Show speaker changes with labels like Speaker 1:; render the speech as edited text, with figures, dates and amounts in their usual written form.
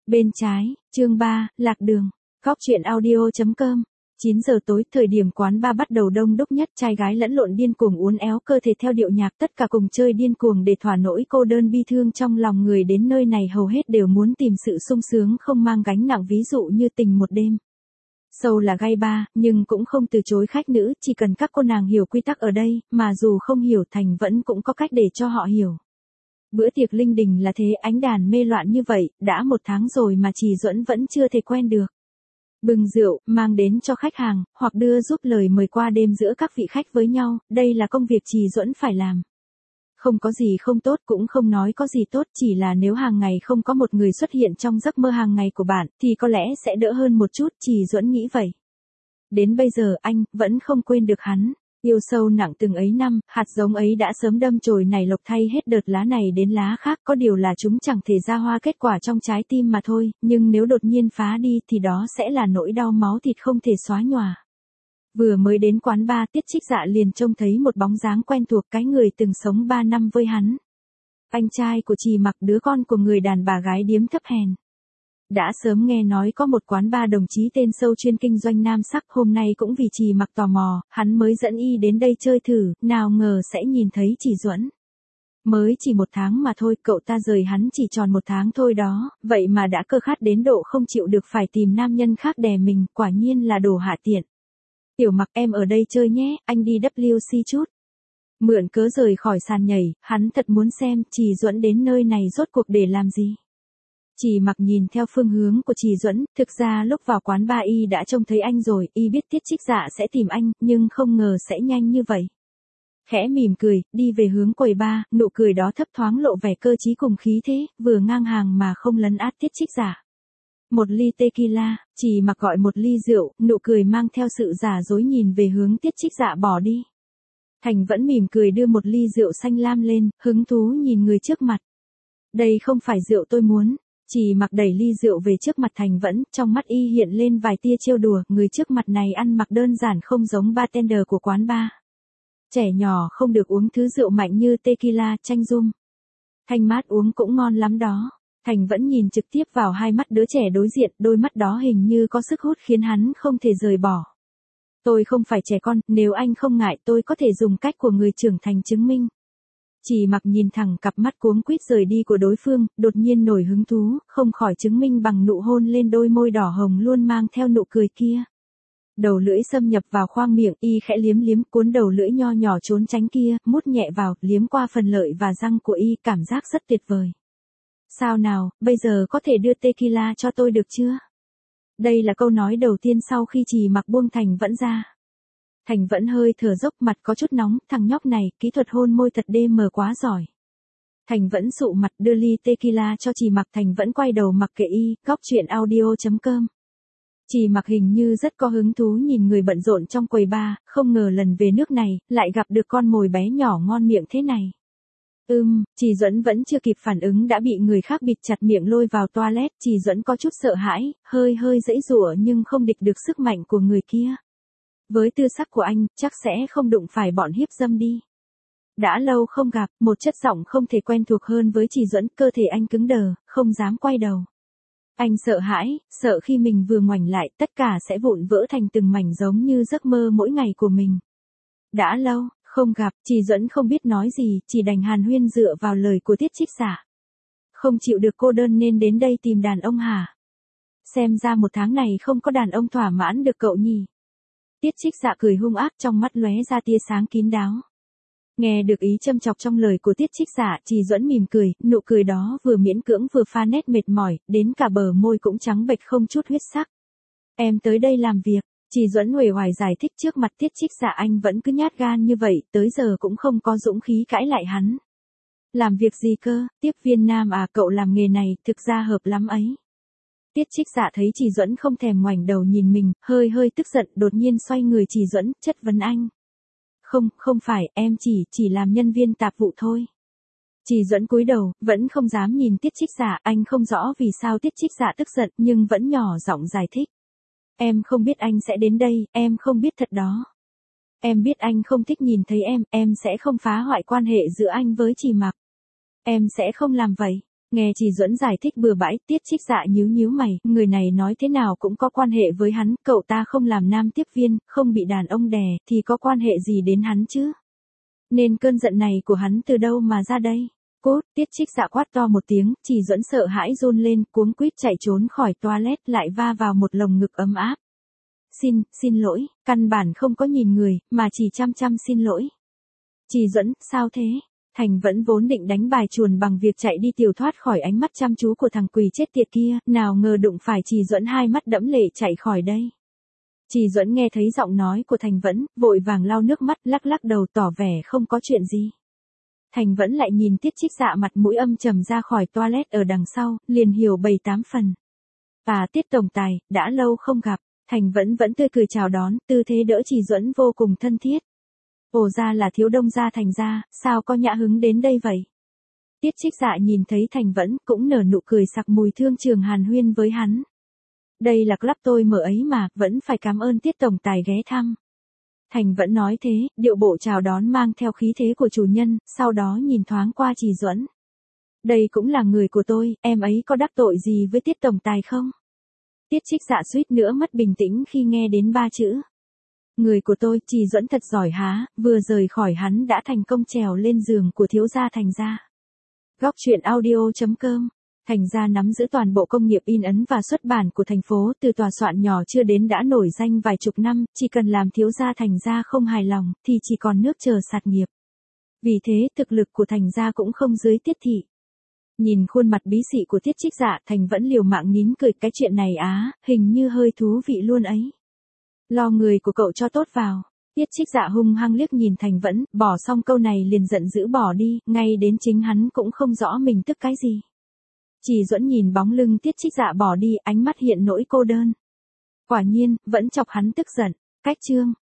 Speaker 1: Bên trái, chương 3, lạc đường. Góc truyện audio.com. 9 giờ tối, thời điểm quán bar bắt đầu đông đúc nhất, trai gái lẫn lộn điên cuồng uốn éo cơ thể theo điệu nhạc, tất cả cùng chơi điên cuồng để thỏa nỗi cô đơn bi thương trong lòng người đến nơi này hầu hết đều muốn tìm sự sung sướng không mang gánh nặng, ví dụ như tình một đêm. Show là gay bar, nhưng cũng không từ chối khách nữ, chỉ cần các cô nàng hiểu quy tắc ở đây, mà dù không hiểu Thành vẫn cũng có cách để cho họ hiểu. Bữa tiệc linh đình là thế, ánh đàn mê loạn như vậy, đã 1 tháng rồi mà Trì Duẫn vẫn chưa thể quen được. Bưng rượu, mang đến cho khách hàng, hoặc đưa giúp lời mời qua đêm giữa các vị khách với nhau, đây là công việc Trì Duẫn phải làm. Không có gì không tốt, cũng không nói có gì tốt, chỉ là nếu hàng ngày không có một người xuất hiện trong giấc mơ hàng ngày của bạn, thì có lẽ sẽ đỡ hơn một chút, Trì Duẫn nghĩ vậy. Đến bây giờ anh vẫn không quên được hắn. Yêu sâu nặng từng ấy năm, hạt giống ấy đã sớm đâm chồi nảy lộc thay hết đợt lá này đến lá khác, có điều là chúng chẳng thể ra hoa kết quả trong trái tim mà thôi, nhưng nếu đột nhiên phá đi thì đó sẽ là nỗi đau máu thịt không thể xóa nhòa. Vừa mới đến quán bar, Tiết Trích Dạ liền trông thấy một bóng dáng quen thuộc, cái người từng sống 3 năm với hắn. Anh trai của Trì Mặc, đứa con của người đàn bà gái điếm thấp hèn. Đã sớm nghe nói có một quán bar đồng chí tên Sâu chuyên kinh doanh nam sắc, hôm nay cũng vì Trì Mặc tò mò, hắn mới dẫn y đến đây chơi thử, nào ngờ sẽ nhìn thấy Trì Duẫn. Mới chỉ 1 tháng mà thôi, cậu ta rời hắn chỉ tròn 1 tháng thôi đó, vậy mà đã cơ khát đến độ không chịu được phải tìm nam nhân khác đè mình, quả nhiên là đồ hạ tiện. Tiểu Mặc, em ở đây chơi nhé, anh đi WC chút. Mượn cớ rời khỏi sàn nhảy, hắn thật muốn xem Trì Duẫn đến nơi này rốt cuộc để làm gì. Trì Mặc nhìn theo phương hướng của Trì Duẫn, thực ra lúc vào quán bar y đã trông thấy anh rồi, y biết Tiết Trích Dạ sẽ tìm anh, nhưng không ngờ sẽ nhanh như vậy. Khẽ mỉm cười, đi về hướng quầy bar, nụ cười đó thấp thoáng lộ vẻ cơ trí cùng khí thế, vừa ngang hàng mà không lấn át Tiết Trích Dạ. Một ly tequila, Trì Mặc gọi một ly rượu, nụ cười mang theo sự giả dối nhìn về hướng Tiết Trích Dạ bỏ đi. Thành vẫn mỉm cười đưa một ly rượu xanh lam lên, hứng thú nhìn người trước mặt. Đây không phải rượu tôi muốn. Trì Mặc đẩy ly rượu về trước mặt Thành vẫn, trong mắt y hiện lên vài tia trêu đùa, người trước mặt này ăn mặc đơn giản không giống bartender của quán bar. Trẻ nhỏ không được uống thứ rượu mạnh như tequila, chanh rum. Thanh mát uống cũng ngon lắm đó. Thành vẫn nhìn trực tiếp vào hai mắt đứa trẻ đối diện, đôi mắt đó hình như có sức hút khiến hắn không thể rời bỏ. Tôi không phải trẻ con, nếu anh không ngại tôi có thể dùng cách của người trưởng thành chứng minh. Trì Mặc nhìn thẳng cặp mắt cuống quýt rời đi của đối phương, đột nhiên nổi hứng thú, không khỏi chứng minh bằng nụ hôn lên đôi môi đỏ hồng luôn mang theo nụ cười kia. Đầu lưỡi xâm nhập vào khoang miệng, y khẽ liếm liếm, cuốn đầu lưỡi nho nhỏ trốn tránh kia, mút nhẹ vào, liếm qua phần lợi và răng của y, cảm giác rất tuyệt vời. Sao nào, bây giờ có thể đưa tequila cho tôi được chưa? Đây là câu nói đầu tiên sau khi Trì Mặc buông Thành vẫn ra. Thành vẫn hơi thở dốc, mặt có chút nóng, thằng nhóc này, kỹ thuật hôn môi thật đê mờ quá giỏi. Thành vẫn sụ mặt đưa ly tequila cho Trì Mặc, Thành vẫn quay đầu mặc kệ y, góc truyện audio.com. Trì Mặc hình như rất có hứng thú nhìn người bận rộn trong quầy bar, không ngờ lần về nước này, lại gặp được con mồi bé nhỏ ngon miệng thế này. Trì Duẫn vẫn chưa kịp phản ứng đã bị người khác bịt chặt miệng lôi vào toilet, Trì Duẫn có chút sợ hãi, hơi giãy giụa nhưng không địch được sức mạnh của người kia. Với tư sắc của anh, chắc sẽ không đụng phải bọn hiếp dâm đi. Đã lâu không gặp, một chất giọng không thể quen thuộc hơn với Trì Duẫn, cơ thể anh cứng đờ, không dám quay đầu. Anh sợ hãi, sợ khi mình vừa ngoảnh lại, tất cả sẽ vụn vỡ thành từng mảnh giống như giấc mơ mỗi ngày của mình. Đã lâu không gặp, Trì Duẫn không biết nói gì, chỉ đành hàn huyên dựa vào lời của Tiết Trích Dạ. Không chịu được cô đơn nên đến đây tìm đàn ông hả? Xem ra 1 tháng này không có đàn ông thỏa mãn được cậu nhỉ? Tiết Trích Dạ cười hung ác, trong mắt lóe ra tia sáng kín đáo. Nghe được ý châm chọc trong lời của Tiết Trích Dạ, Trì Duẫn mỉm cười, nụ cười đó vừa miễn cưỡng vừa pha nét mệt mỏi, đến cả bờ môi cũng trắng bệch không chút huyết sắc. Em tới đây làm việc. Trì Duẫn uể oải giải thích trước mặt Tiết Trích Dạ, anh vẫn cứ nhát gan như vậy, tới giờ cũng không có dũng khí cãi lại hắn. Làm việc gì cơ, tiếp viên nam à, cậu làm nghề này, thực ra hợp lắm ấy. Tiết Trích Dạ thấy Trì Duẫn không thèm ngoảnh đầu nhìn mình, hơi tức giận, đột nhiên xoay người Trì Duẫn, chất vấn anh. Không phải, em chỉ làm nhân viên tạp vụ thôi. Trì Duẫn cúi đầu, vẫn không dám nhìn Tiết Trích Dạ, anh không rõ vì sao Tiết Trích Dạ tức giận, nhưng vẫn nhỏ giọng giải thích. Em không biết anh sẽ đến đây, em không biết thật đó. Em biết anh không thích nhìn thấy em sẽ không phá hoại quan hệ giữa anh với Trì Mặc. Em sẽ không làm vậy. Nghe Trì Duẫn giải thích bừa bãi, Tiết Trích Dạ nhíu nhíu mày, người này nói thế nào cũng có quan hệ với hắn, cậu ta không làm nam tiếp viên, không bị đàn ông đè, thì có quan hệ gì đến hắn chứ? Nên cơn giận này của hắn từ đâu mà ra đây? Cút, Tiết Trích Dạ quát to một tiếng, Trì Duẫn sợ hãi run lên, cuống quýt chạy trốn khỏi toilet, lại va vào một lồng ngực ấm áp. Xin lỗi, căn bản không có nhìn người, mà chỉ chăm xin lỗi. Trì Duẫn, sao thế? Thành vẫn vốn định đánh bài chuồn bằng việc chạy đi tiểu thoát khỏi ánh mắt chăm chú của thằng quỳ chết tiệt kia, nào ngờ đụng phải Trì Duẫn hai mắt đẫm lệ chạy khỏi đây. Trì Duẫn nghe thấy giọng nói của Thành Vẫn, vội vàng lau nước mắt, lắc lắc đầu tỏ vẻ không có chuyện gì. Thành Vẫn lại nhìn Tiết Trích Dạ mặt mũi âm trầm ra khỏi toilet ở đằng sau, liền hiểu 7-8 phần. Tiết tổng tài, đã lâu không gặp. Thành vẫn tươi cười chào đón, tư thế đỡ Trì Duẫn vô cùng thân thiết. Ồ, ra là thiếu đông gia Thành gia, sao có nhã hứng đến đây vậy? Tiết Trích Dạ nhìn thấy Thành Vẫn cũng nở nụ cười sặc mùi thương trường hàn huyên với hắn. Đây là club tôi mở ấy mà, vẫn phải cảm ơn Tiết tổng tài ghé thăm. Thành Vẫn nói thế, điệu bộ chào đón mang theo khí thế của chủ nhân, sau đó nhìn thoáng qua Trì Duẫn. Đây cũng là người của tôi, em ấy có đắc tội gì với Tiết tổng tài không? Tiết Trích Dạ suýt nữa mất bình tĩnh khi nghe đến 3 chữ. Người của tôi, Trì Duẫn thật giỏi há, vừa rời khỏi hắn đã thành công trèo lên giường của thiếu gia Thành gia. Góc truyện audio.com. Thành gia nắm giữ toàn bộ công nghiệp in ấn và xuất bản của thành phố, từ tòa soạn nhỏ chưa đến đã nổi danh vài chục năm, chỉ cần làm thiếu gia Thành gia không hài lòng, thì chỉ còn nước chờ sạt nghiệp. Vì thế, thực lực của Thành gia cũng không dưới Tiết thị. Nhìn khuôn mặt bí xị của Tiết Trích Dạ, Thành vẫn liều mạng nín cười, cái chuyện này hình như hơi thú vị luôn ấy. Lo người của cậu cho tốt vào. Tiết Trích Dạ hung hăng liếc nhìn Thành Vẫn, bỏ xong câu này liền giận dữ bỏ đi, ngay đến chính hắn cũng không rõ mình tức cái gì. Trì Duẫn nhìn bóng lưng Tiết Trích Dạ bỏ đi, ánh mắt hiện nỗi cô đơn. Quả nhiên, vẫn chọc hắn tức giận. Cách chương